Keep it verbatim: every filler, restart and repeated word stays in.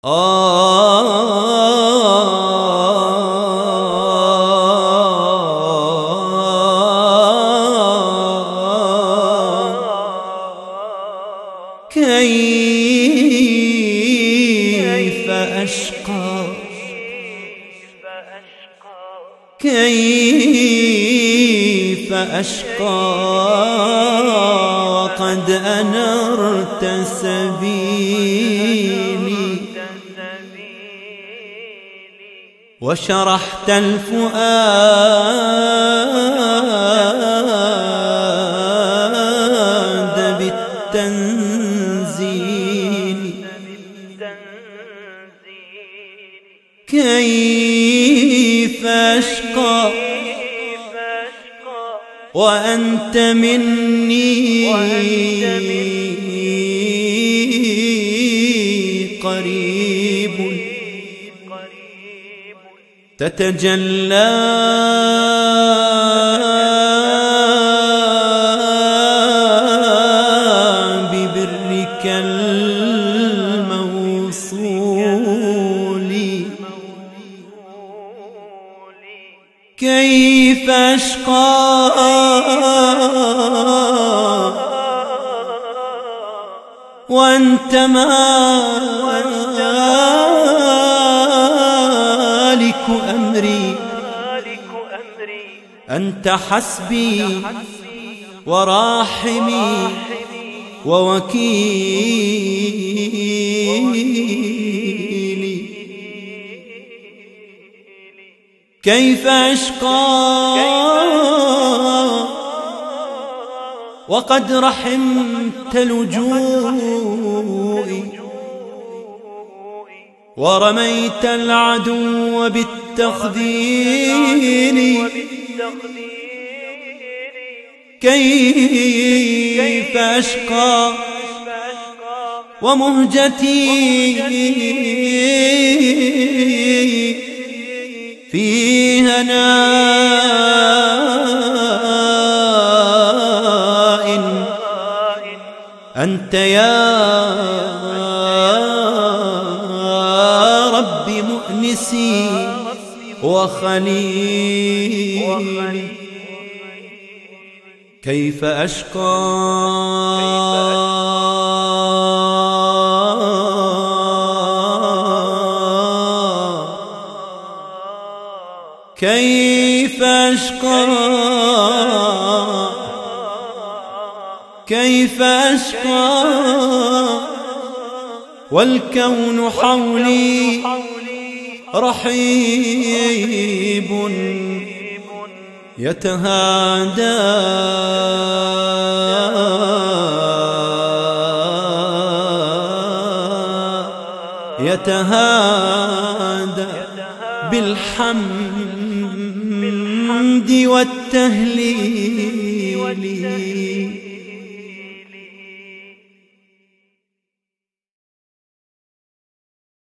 كيف أشقى كيف أشقى وقد أنرت سبيلي وشرحت الفؤاد بالتنزيل. كيف أشقى وأنت مني قريب تتجلى ببرك الموصول. كيف أشقى وأنت مالك أمري. أنت حسبي وراحمي ووكيلي. كيف أشقى وقد رحمت لجوئي ورميت العدو بالتخذيل. كيف أشقى ومهجتي في هناء أنت يا رب مؤنسي وخليلي. كيف أشقى كيف أشقى كيف أشقى والكون حولي رحيب يتهادى يتهادى بالحمد والتهليل.